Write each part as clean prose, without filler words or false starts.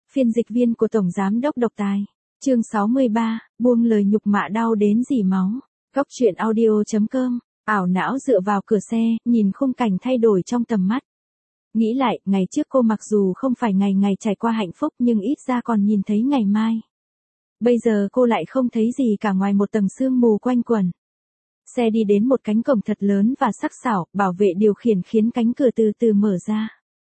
Phiên dịch viên của Tổng Giám đốc Độc Tài. Chương 63, buông lời nhục mạ đau đến rỉ máu. Góc truyện audio.com, ảo não dựa vào cửa xe, nhìn khung cảnh thay đổi trong tầm mắt. Nghĩ lại, ngày trước cô mặc dù không phải ngày ngày trải qua hạnh phúc nhưng ít ra còn nhìn thấy ngày mai. Bây giờ cô lại không thấy gì cả ngoài một tầng sương mù quanh quẩn. Xe đi đến một cánh cổng thật lớn và sắc sảo, bảo vệ điều khiển khiến cánh cửa từ từ mở ra.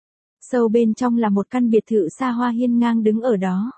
Sâu bên trong là một căn biệt thự xa hoa hiên ngang đứng ở đó.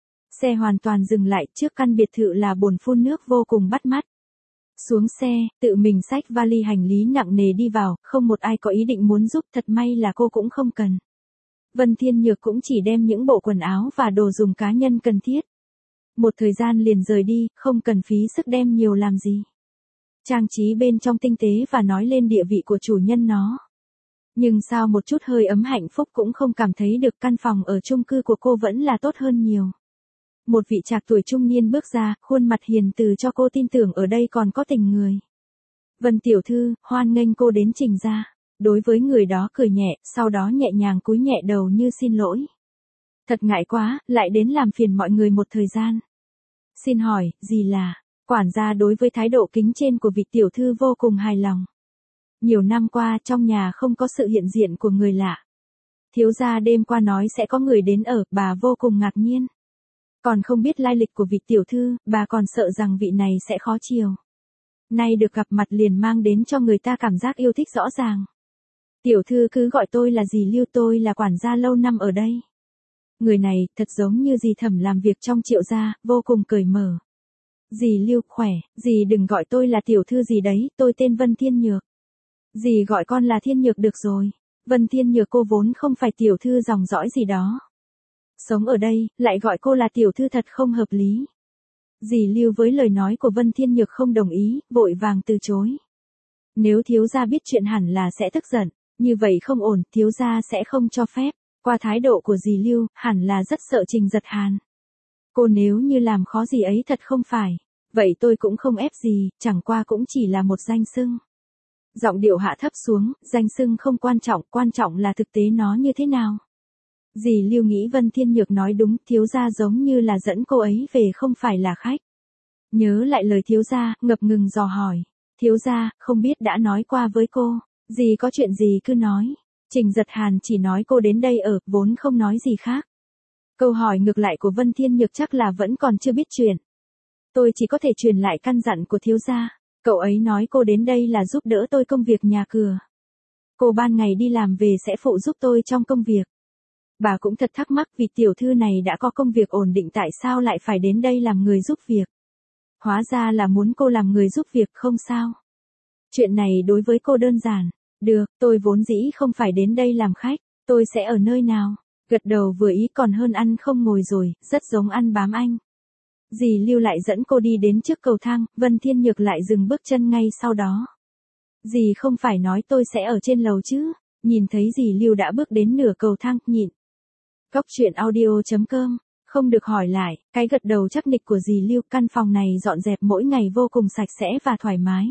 Xe hoàn toàn dừng lại, trước căn biệt thự là bồn phun nước vô cùng bắt mắt. Xuống xe, tự mình xách vali hành lý nặng nề đi vào, không một ai có ý định muốn giúp, thật may là cô cũng không cần. Vân Thiên Nhược cũng chỉ đem những bộ quần áo và đồ dùng cá nhân cần thiết. Một thời gian liền rời đi, không cần phí sức đem nhiều làm gì. Trang trí bên trong tinh tế và nói lên địa vị của chủ nhân nó. Nhưng sao một chút hơi ấm hạnh phúc cũng không cảm thấy được, căn phòng ở chung cư của cô vẫn là tốt hơn nhiều. Một vị trạc tuổi trung niên bước ra, khuôn mặt hiền từ cho cô tin tưởng ở đây còn có tình người. Vân tiểu thư, hoan nghênh cô đến Trình gia. Đối với người đó cười nhẹ, sau đó nhẹ nhàng cúi nhẹ đầu như xin lỗi. Thật ngại quá, lại đến làm phiền mọi người một thời gian. Xin hỏi, gì là? Quản gia đối với thái độ kính trên của vị tiểu thư vô cùng hài lòng. Nhiều năm qua trong nhà không có sự hiện diện của người lạ. Thiếu gia đêm qua nói sẽ có người đến ở, bà vô cùng ngạc nhiên. Còn không biết lai lịch của vị tiểu thư, bà còn sợ rằng vị này sẽ khó chiều. Nay được gặp mặt liền mang đến cho người ta cảm giác yêu thích rõ ràng. Tiểu thư cứ gọi tôi là dì Lưu, tôi là quản gia lâu năm ở đây. Người này thật giống như dì Thẩm làm việc trong Triệu gia, vô cùng cởi mở. Dì Lưu khỏe, dì đừng gọi tôi là tiểu thư gì đấy, tôi tên Vân Thiên Nhược. Dì gọi con là Thiên Nhược được rồi. Vân Thiên Nhược cô vốn không phải tiểu thư dòng dõi gì đó. Sống ở đây, lại gọi cô là tiểu thư thật không hợp lý. Dì Lưu với lời nói của Vân Thiên Nhược không đồng ý, vội vàng từ chối. Nếu thiếu gia biết chuyện hẳn là sẽ tức giận, như vậy không ổn, thiếu gia sẽ không cho phép. Qua thái độ của dì Lưu, hẳn là rất sợ Trình Giật Hàn. Cô nếu như làm khó gì ấy thật không phải. Vậy tôi cũng không ép gì, chẳng qua cũng chỉ là một danh xưng. Giọng điệu hạ thấp xuống, danh xưng không quan trọng là thực tế nó như thế nào. Dì Lưu nghĩ Vân Thiên Nhược nói đúng, thiếu gia giống như là dẫn cô ấy về không phải là khách. Nhớ lại lời thiếu gia, ngập ngừng dò hỏi. Thiếu gia, không biết đã nói qua với cô, dì có chuyện gì cứ nói. Trình Giật Hàn chỉ nói cô đến đây ở, vốn không nói gì khác. Câu hỏi ngược lại của Vân Thiên Nhược chắc là vẫn còn chưa biết chuyện. Tôi chỉ có thể truyền lại căn dặn của thiếu gia. Cậu ấy nói cô đến đây là giúp đỡ tôi công việc nhà cửa. Cô ban ngày đi làm về sẽ phụ giúp tôi trong công việc. Bà cũng thật thắc mắc vì tiểu thư này đã có công việc ổn định tại sao lại phải đến đây làm người giúp việc. Hóa ra là muốn cô làm người giúp việc không sao. Chuyện này đối với cô đơn giản. Được, tôi vốn dĩ không phải đến đây làm khách, tôi sẽ ở nơi nào. Gật đầu vừa ý còn hơn ăn không ngồi rồi, rất giống ăn bám anh. Dì Lưu lại dẫn cô đi đến trước cầu thang, Vân Thiên Nhược lại dừng bước chân ngay sau đó. Dì không phải nói tôi sẽ ở trên lầu chứ, nhìn thấy dì Lưu đã bước đến nửa cầu thang, nhịn. Góc truyện audio.com, không được hỏi lại, cái gật đầu chắc nịch của dì Lưu, căn phòng này dọn dẹp mỗi ngày vô cùng sạch sẽ và thoải mái.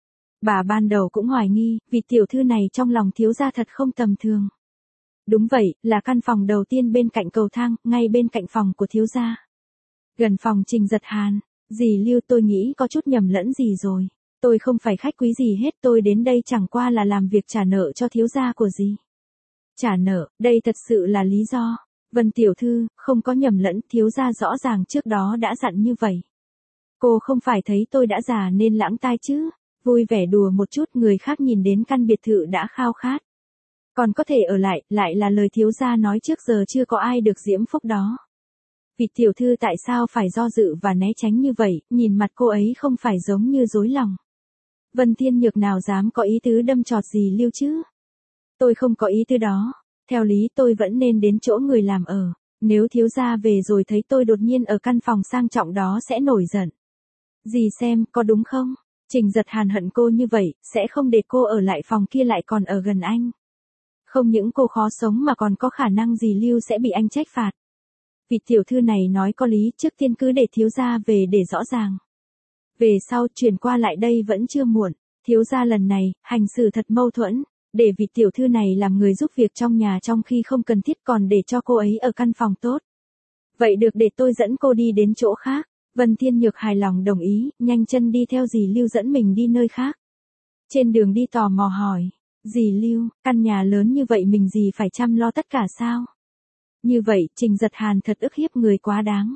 Bà ban đầu cũng hoài nghi, vì tiểu thư này trong lòng thiếu gia thật không tầm thường. Đúng vậy, là căn phòng đầu tiên bên cạnh cầu thang, ngay bên cạnh phòng của thiếu gia. Gần phòng Trình Giật Hàn, dì Lưu tôi nghĩ có chút nhầm lẫn gì rồi. Tôi không phải khách quý gì hết, tôi đến đây chẳng qua là làm việc trả nợ cho thiếu gia của dì. Trả nợ, đây thật sự là lý do. Vân tiểu thư, không có nhầm lẫn, thiếu gia rõ ràng trước đó đã dặn như vậy. Cô không phải thấy tôi đã già nên lãng tai chứ. Vui vẻ đùa một chút, người khác nhìn đến căn biệt thự đã khao khát. Còn có thể ở lại, lại là lời thiếu gia nói trước giờ chưa có ai được diễm phúc đó. Vị tiểu thư tại sao phải do dự và né tránh như vậy, nhìn mặt cô ấy không phải giống như dối lòng. Vân Thiên Nhược nào dám có ý tứ đâm chọt dì Lưu chứ. Tôi không có ý tứ đó, theo lý tôi vẫn nên đến chỗ người làm ở, nếu thiếu gia về rồi thấy tôi đột nhiên ở căn phòng sang trọng đó sẽ nổi giận. Dì xem, có đúng không? Trình Giật Hàn hận cô như vậy, sẽ không để cô ở lại phòng kia lại còn ở gần anh. Không những cô khó sống mà còn có khả năng dì Lưu sẽ bị anh trách phạt. Vị tiểu thư này nói có lý, trước tiên cứ để thiếu gia về để rõ ràng. Về sau chuyển qua lại đây vẫn chưa muộn, thiếu gia lần này, hành xử thật mâu thuẫn, để vị tiểu thư này làm người giúp việc trong nhà trong khi không cần thiết còn để cho cô ấy ở căn phòng tốt. Vậy được, để tôi dẫn cô đi đến chỗ khác. Vân Thiên Nhược hài lòng đồng ý, nhanh chân đi theo dì Lưu dẫn mình đi nơi khác. Trên đường đi tò mò hỏi, dì Lưu, căn nhà lớn như vậy mình dì phải chăm lo tất cả sao? Như vậy, Trình Giật Hàn thật ức hiếp người quá đáng.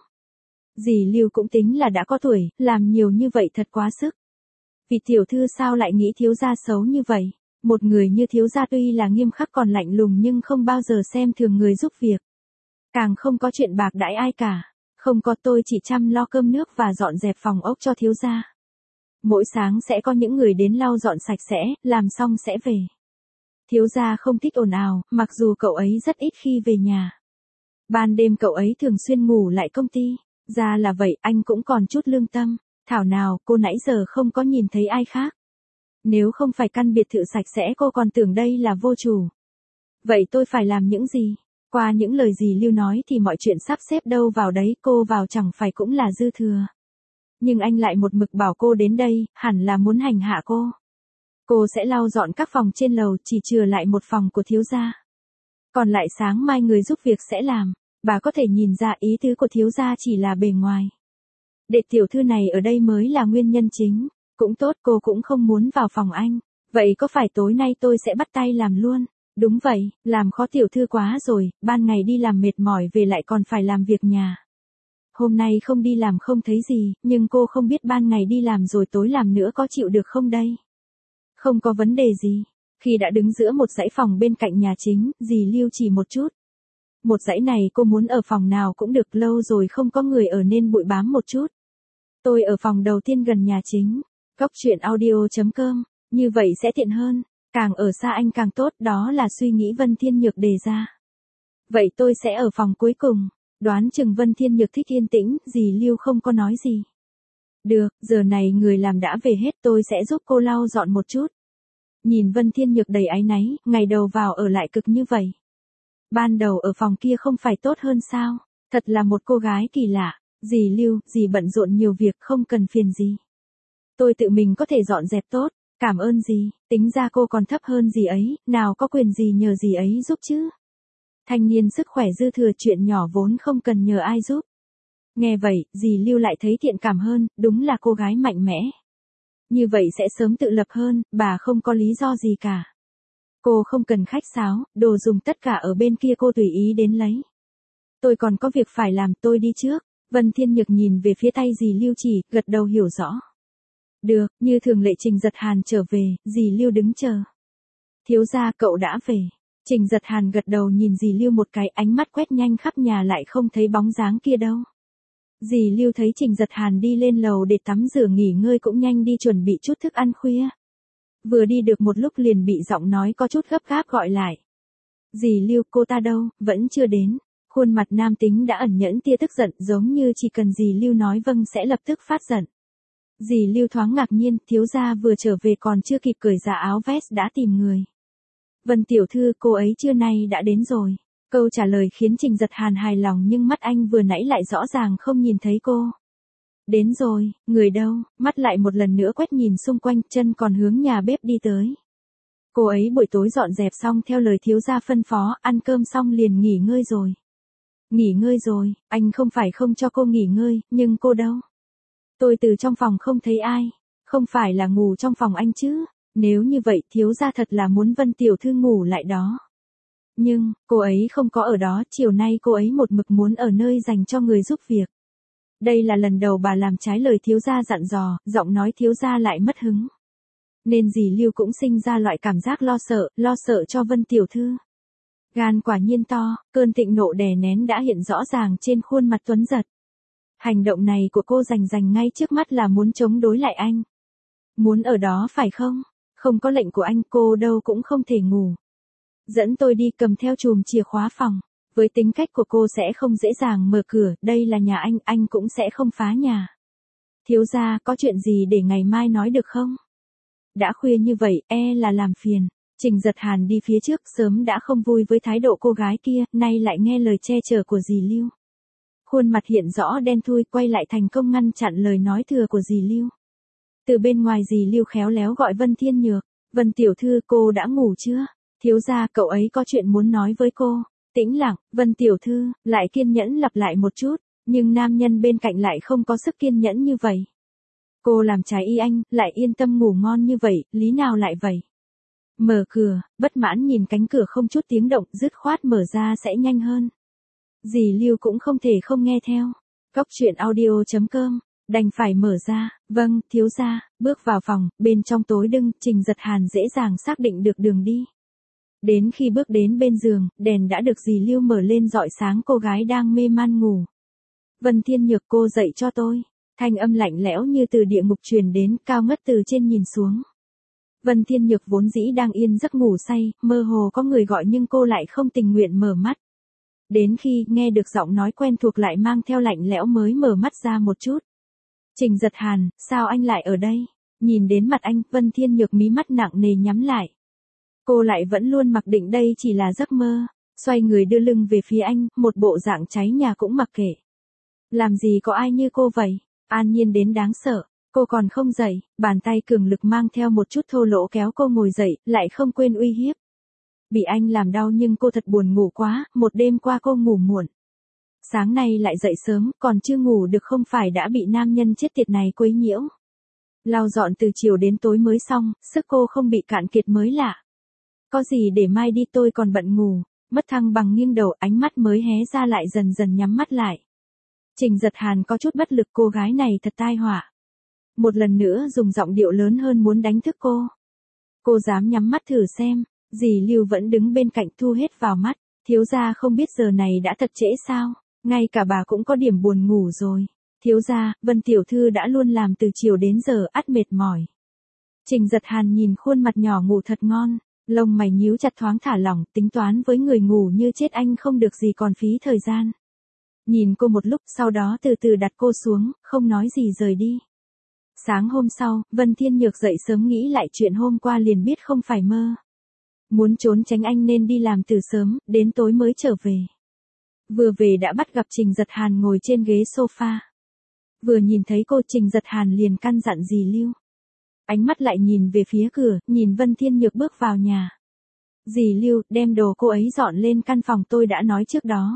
Dì Lưu cũng tính là đã có tuổi, làm nhiều như vậy thật quá sức. Vì tiểu thư sao lại nghĩ thiếu gia xấu như vậy? Một người như thiếu gia tuy là nghiêm khắc còn lạnh lùng nhưng không bao giờ xem thường người giúp việc. Càng không có chuyện bạc đãi ai cả. Không có, tôi chỉ chăm lo cơm nước và dọn dẹp phòng ốc cho thiếu gia. Mỗi sáng sẽ có những người đến lau dọn sạch sẽ, làm xong sẽ về. Thiếu gia không thích ồn ào, mặc dù cậu ấy rất ít khi về nhà. Ban đêm cậu ấy thường xuyên ngủ lại công ty. Ra là vậy, anh cũng còn chút lương tâm. Thảo nào, cô nãy giờ không có nhìn thấy ai khác. Nếu không phải căn biệt thự sạch sẽ cô còn tưởng đây là vô chủ. Vậy tôi phải làm những gì? Qua những lời dì Lưu nói thì mọi chuyện sắp xếp đâu vào đấy, cô vào chẳng phải cũng là dư thừa. Nhưng anh lại một mực bảo cô đến đây, hẳn là muốn hành hạ cô. Cô sẽ lau dọn các phòng trên lầu, chỉ chừa lại một phòng của thiếu gia. Còn lại sáng mai người giúp việc sẽ làm. Bà có thể nhìn ra ý tứ của thiếu gia chỉ là bề ngoài. Đệ tiểu thư này ở đây mới là nguyên nhân chính. Cũng tốt, cô cũng không muốn vào phòng anh. Vậy có phải tối nay tôi sẽ bắt tay làm luôn? Đúng vậy, làm khó tiểu thư quá rồi, ban ngày đi làm mệt mỏi về lại còn phải làm việc nhà. Hôm nay không đi làm không thấy gì, nhưng cô không biết ban ngày đi làm rồi tối làm nữa có chịu được không đây? Không có vấn đề gì. Khi đã đứng giữa một dãy phòng bên cạnh nhà chính, dì Lưu chỉ một chút. Một dãy này cô muốn ở phòng nào cũng được, lâu rồi không có người ở nên bụi bám một chút. Tôi ở phòng đầu tiên gần nhà chính. Cóc truyện audio.com, như vậy sẽ tiện hơn. Càng ở xa anh càng tốt, đó là suy nghĩ Vân Thiên Nhược đề ra. Vậy tôi sẽ ở phòng cuối cùng. Đoán chừng Vân Thiên Nhược thích yên tĩnh, dì Lưu không có nói gì. Được, giờ này người làm đã về hết, tôi sẽ giúp cô lau dọn một chút. Nhìn Vân Thiên Nhược đầy áy náy, ngày đầu vào ở lại cực như vậy. Ban đầu ở phòng kia không phải tốt hơn sao? Thật là một cô gái kỳ lạ. Dì Lưu, dì bận rộn nhiều việc không cần phiền gì. Tôi tự mình có thể dọn dẹp tốt. Cảm ơn dì, tính ra cô còn thấp hơn dì ấy, nào có quyền gì nhờ dì ấy giúp chứ. Thanh niên sức khỏe dư thừa, chuyện nhỏ vốn không cần nhờ ai giúp. Nghe vậy, dì Lưu lại thấy thiện cảm hơn, đúng là cô gái mạnh mẽ. Như vậy sẽ sớm tự lập hơn, bà không có lý do gì cả. Cô không cần khách sáo, đồ dùng tất cả ở bên kia cô tùy ý đến lấy. Tôi còn có việc phải làm, tôi đi trước. Vân Thiên Nhược nhìn về phía tay dì Lưu chỉ, gật đầu hiểu rõ. Được, như thường lệ Trình Giật Hàn trở về, dì Lưu đứng chờ. Thiếu gia cậu đã về. Trình Giật Hàn gật đầu nhìn dì Lưu một cái, ánh mắt quét nhanh khắp nhà lại không thấy bóng dáng kia đâu. Dì Lưu thấy Trình Giật Hàn đi lên lầu để tắm rửa nghỉ ngơi cũng nhanh đi chuẩn bị chút thức ăn khuya. Vừa đi được một lúc liền bị giọng nói có chút gấp gáp gọi lại. Dì Lưu, cô ta đâu, vẫn chưa đến. Khuôn mặt nam tính đã ẩn nhẫn tia tức giận, giống như chỉ cần dì Lưu nói vâng sẽ lập tức phát giận. Dì Lưu thoáng ngạc nhiên, thiếu gia vừa trở về còn chưa kịp cởi ra áo vest đã tìm người. Vân tiểu thư, cô ấy trưa nay đã đến rồi. Câu trả lời khiến Trình Giật Hàn hài lòng nhưng mắt anh vừa nãy lại rõ ràng không nhìn thấy cô. Đến rồi, người đâu, mắt lại một lần nữa quét nhìn xung quanh, chân còn hướng nhà bếp đi tới. Cô ấy buổi tối dọn dẹp xong theo lời thiếu gia phân phó, ăn cơm xong liền nghỉ ngơi rồi. Nghỉ ngơi rồi, anh không phải không cho cô nghỉ ngơi, nhưng cô đâu? Tôi từ trong phòng không thấy ai, không phải là ngủ trong phòng anh chứ? Nếu như vậy thiếu gia thật là muốn Vân tiểu thư ngủ lại đó. Nhưng, cô ấy không có ở đó, chiều nay cô ấy một mực muốn ở nơi dành cho người giúp việc. Đây là lần đầu bà làm trái lời thiếu gia dặn dò, giọng nói thiếu gia lại mất hứng. Nên dì Lưu cũng sinh ra loại cảm giác lo sợ cho Vân tiểu thư. Gan quả nhiên to, cơn thịnh nộ đè nén đã hiện rõ ràng trên khuôn mặt Tuấn Giật. Hành động này của cô rành ngay trước mắt là muốn chống đối lại anh. Muốn ở đó phải không? Không có lệnh của anh cô đâu cũng không thể ngủ. Dẫn tôi đi, cầm theo chùm chìa khóa phòng. Với tính cách của cô sẽ không dễ dàng mở cửa, đây là nhà anh cũng sẽ không phá nhà. Thiếu gia, có chuyện gì để ngày mai nói được không? Đã khuya như vậy, là làm phiền. Trình Giật Hàn đi phía trước, sớm đã không vui với thái độ cô gái kia, nay lại nghe lời che chở của dì Lưu. Khuôn mặt hiện rõ đen thui, quay lại thành công ngăn chặn lời nói thừa của dì Lưu. Từ bên ngoài dì Lưu khéo léo gọi Vân Thiên Nhược. Vân tiểu thư, cô đã ngủ chưa? Thiếu gia, cậu ấy có chuyện muốn nói với cô. Tĩnh lặng, Vân tiểu thư, lại kiên nhẫn lặp lại một chút, nhưng nam nhân bên cạnh lại không có sức kiên nhẫn như vậy. Cô làm trái ý anh, lại yên tâm ngủ ngon như vậy, lý nào lại vậy? Mở cửa, bất mãn nhìn cánh cửa không chút tiếng động, dứt khoát mở ra sẽ nhanh hơn. Dì Lưu cũng không thể không nghe theo. Cóc truyện audio.com, đành phải mở ra, vâng, thiếu gia, bước vào phòng, bên trong tối đưng, Trình Giật Hàn dễ dàng xác định được đường đi. Đến khi bước đến bên giường, đèn đã được dì Lưu mở lên rọi sáng cô gái đang mê man ngủ. Vân Thiên Nhược, cô dậy cho tôi. Thanh âm lạnh lẽo như từ địa ngục truyền đến, cao ngất từ trên nhìn xuống. Vân Thiên Nhược vốn dĩ đang yên giấc ngủ say, mơ hồ có người gọi nhưng cô lại không tình nguyện mở mắt. Đến khi nghe được giọng nói quen thuộc lại mang theo lạnh lẽo mới mở mắt ra một chút. Trình Giật Hàn, sao anh lại ở đây? Nhìn đến mặt anh, Vân Thiên Nhược mí mắt nặng nề nhắm lại. Cô lại vẫn luôn mặc định đây chỉ là giấc mơ, xoay người đưa lưng về phía anh, một bộ dạng cháy nhà cũng mặc kệ. Làm gì có ai như cô vậy? An nhiên đến đáng sợ, cô còn không dậy, bàn tay cường lực mang theo một chút thô lỗ kéo cô ngồi dậy, lại không quên uy hiếp. Bị anh làm đau nhưng cô thật buồn ngủ quá, một đêm qua cô ngủ muộn. Sáng nay lại dậy sớm, còn chưa ngủ được không phải đã bị nam nhân chết tiệt này quấy nhiễu. Lau dọn từ chiều đến tối mới xong, sức cô không bị cạn kiệt mới lạ. Có gì để mai đi, tôi còn bận ngủ, mất thăng bằng nghiêng đầu, ánh mắt mới hé ra lại dần dần nhắm mắt lại. Trình Giật Hàn có chút bất lực, cô gái này thật tai họa. Một lần nữa dùng giọng điệu lớn hơn muốn đánh thức cô. Cô dám nhắm mắt thử xem, dì Lưu vẫn đứng bên cạnh thu hết vào mắt, thiếu gia không biết giờ này đã thật trễ sao, ngay cả bà cũng có điểm buồn ngủ rồi. Thiếu gia, Vân tiểu thư đã luôn làm từ chiều đến giờ, ắt mệt mỏi. Trình Giật Hàn nhìn khuôn mặt nhỏ ngủ thật ngon, lông mày nhíu chặt thoáng thả lỏng, tính toán với người ngủ như chết anh không được gì còn phí thời gian. Nhìn cô một lúc sau đó từ từ đặt cô xuống, không nói gì rời đi. Sáng hôm sau, Vân Thiên Nhược dậy sớm nghĩ lại chuyện hôm qua liền biết không phải mơ. Muốn trốn tránh anh nên đi làm từ sớm, đến tối mới trở về. Vừa về đã bắt gặp Trình Giật Hàn ngồi trên ghế sofa. Vừa nhìn thấy cô, Trình Giật Hàn liền căn dặn dì Lưu. Ánh mắt lại nhìn về phía cửa, nhìn Vân Thiên Nhược bước vào nhà. Dì Lưu, đem đồ cô ấy dọn lên căn phòng tôi đã nói trước đó.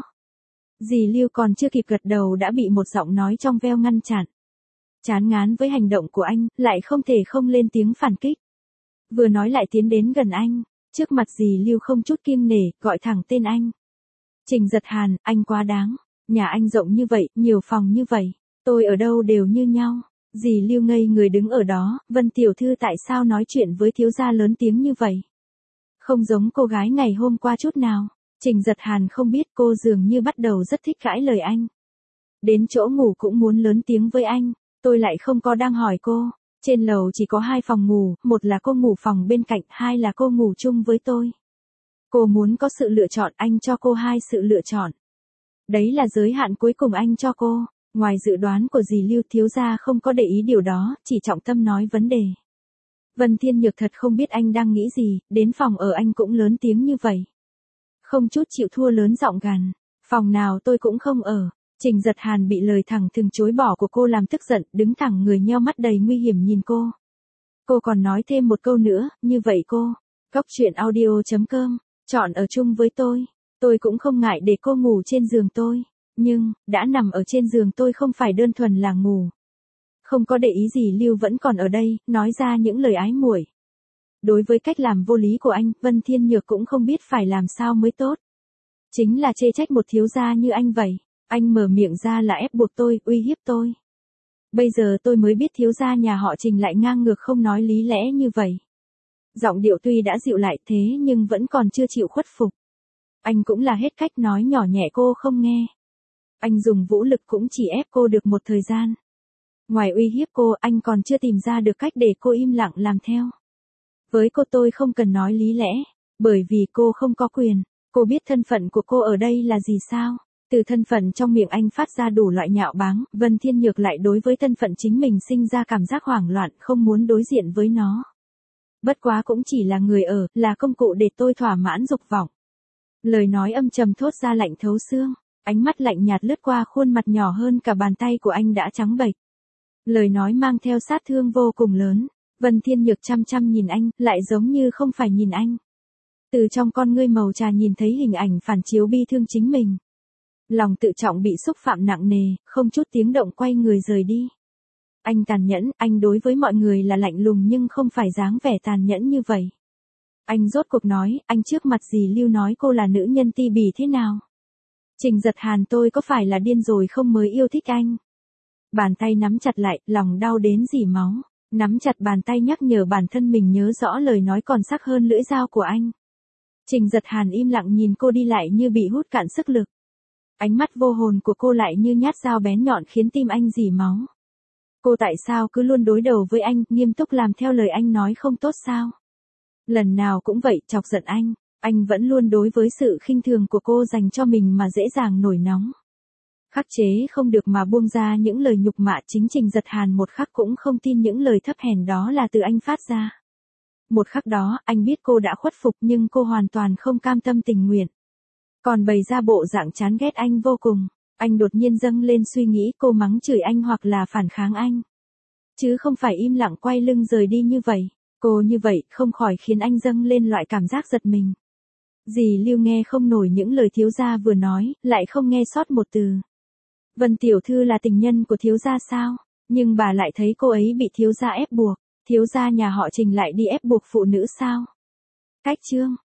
Dì Lưu còn chưa kịp gật đầu đã bị một giọng nói trong veo ngăn chặn. Chán ngán với hành động của anh, lại không thể không lên tiếng phản kích. Vừa nói lại tiến đến gần anh, trước mặt dì Lưu không chút kiêng nể, gọi thẳng tên anh. Trình Giật Hàn, anh quá đáng. Nhà anh rộng như vậy, nhiều phòng như vậy, tôi ở đâu đều như nhau. Dì Lưu ngây người đứng ở đó, Vân tiểu thư tại sao nói chuyện với thiếu gia lớn tiếng như vậy? Không giống cô gái ngày hôm qua chút nào. Trình Giật Hàn không biết cô dường như bắt đầu rất thích cãi lời anh. Đến chỗ ngủ cũng muốn lớn tiếng với anh, tôi lại không có đang hỏi cô. Trên lầu chỉ có 2 phòng ngủ, một là cô ngủ phòng bên cạnh, 2 là cô ngủ chung với tôi. Cô muốn có sự lựa chọn, anh cho cô 2 sự lựa chọn. Đấy là giới hạn cuối cùng anh cho cô. Ngoài dự đoán của dì Lưu, thiếu gia không có để ý điều đó, chỉ trọng tâm nói vấn đề. Vân Thiên Nhược thật không biết anh đang nghĩ gì, đến phòng ở anh cũng lớn tiếng như vậy. Không chút chịu thua lớn giọng gằn, phòng nào tôi cũng không ở. Trình Giật Hàn bị lời thẳng thừng chối bỏ của cô làm tức giận, đứng thẳng người nheo mắt đầy nguy hiểm nhìn cô. Cô còn nói thêm một câu nữa, như vậy cô, Cóc truyện audio.com, chọn ở chung với tôi cũng không ngại để cô ngủ trên giường tôi, nhưng, đã nằm ở trên giường tôi không phải đơn thuần là ngủ. Không có để ý gì Lưu vẫn còn ở đây, nói ra những lời ái muội. Đối với cách làm vô lý của anh, Vân Thiên Nhược cũng không biết phải làm sao mới tốt. Chính là chê trách một thiếu gia như anh vậy. Anh mở miệng ra là ép buộc tôi, uy hiếp tôi. Bây giờ tôi mới biết thiếu gia nhà họ Trình lại ngang ngược không nói lý lẽ như vậy. Giọng điệu tuy đã dịu lại thế nhưng vẫn còn chưa chịu khuất phục. Anh cũng là hết cách nói nhỏ nhẹ cô không nghe. Anh dùng vũ lực cũng chỉ ép cô được một thời gian. Ngoài uy hiếp cô, anh còn chưa tìm ra được cách để cô im lặng làm theo. Với cô tôi không cần nói lý lẽ, bởi vì cô không có quyền. Cô biết thân phận của cô ở đây là gì sao? Từ thân phận trong miệng anh phát ra đủ loại nhạo báng, Vân Thiên Nhược lại đối với thân phận chính mình sinh ra cảm giác hoảng loạn, không muốn đối diện với nó. Bất quá cũng chỉ là người ở, là công cụ để tôi thỏa mãn dục vọng. Lời nói âm trầm thốt ra lạnh thấu xương, ánh mắt lạnh nhạt lướt qua khuôn mặt nhỏ hơn cả bàn tay của anh đã trắng bệch. Lời nói mang theo sát thương vô cùng lớn, Vân Thiên Nhược chăm chăm nhìn anh, lại giống như không phải nhìn anh. Từ trong con ngươi màu trà nhìn thấy hình ảnh phản chiếu bi thương chính mình. Lòng tự trọng bị xúc phạm nặng nề, không chút tiếng động quay người rời đi. Anh tàn nhẫn, anh đối với mọi người là lạnh lùng nhưng không phải dáng vẻ tàn nhẫn như vậy. Anh rốt cuộc nói, anh trước mặt dì Lưu nói cô là nữ nhân ti bỉ thế nào? Trình Giật Hàn tôi có phải là điên rồi không mới yêu thích anh? Bàn tay nắm chặt lại, lòng đau đến rỉ máu. Nắm chặt bàn tay nhắc nhở bản thân mình nhớ rõ lời nói còn sắc hơn lưỡi dao của anh. Trình Giật Hàn im lặng nhìn cô đi lại như bị hút cạn sức lực. Ánh mắt vô hồn của cô lại như nhát dao bén nhọn khiến tim anh rỉ máu. Cô tại sao cứ luôn đối đầu với anh, nghiêm túc làm theo lời anh nói không tốt sao? Lần nào cũng vậy, chọc giận anh vẫn luôn đối với sự khinh thường của cô dành cho mình mà dễ dàng nổi nóng. Khắc chế không được mà buông ra những lời nhục mạ, chính Trình Giật Hàn một khắc cũng không tin những lời thấp hèn đó là từ anh phát ra. Một khắc đó, anh biết cô đã khuất phục nhưng cô hoàn toàn không cam tâm tình nguyện. Còn bày ra bộ dạng chán ghét anh vô cùng. Anh đột nhiên dâng lên suy nghĩ cô mắng chửi anh hoặc là phản kháng anh. Chứ không phải im lặng quay lưng rời đi như vậy. Cô như vậy không khỏi khiến anh dâng lên loại cảm giác giật mình. Dì Lưu nghe không nổi những lời thiếu gia vừa nói, lại không nghe sót một từ. Vân tiểu thư là tình nhân của thiếu gia sao? Nhưng bà lại thấy cô ấy bị thiếu gia ép buộc. Thiếu gia nhà họ Trình lại đi ép buộc phụ nữ sao? Cách chương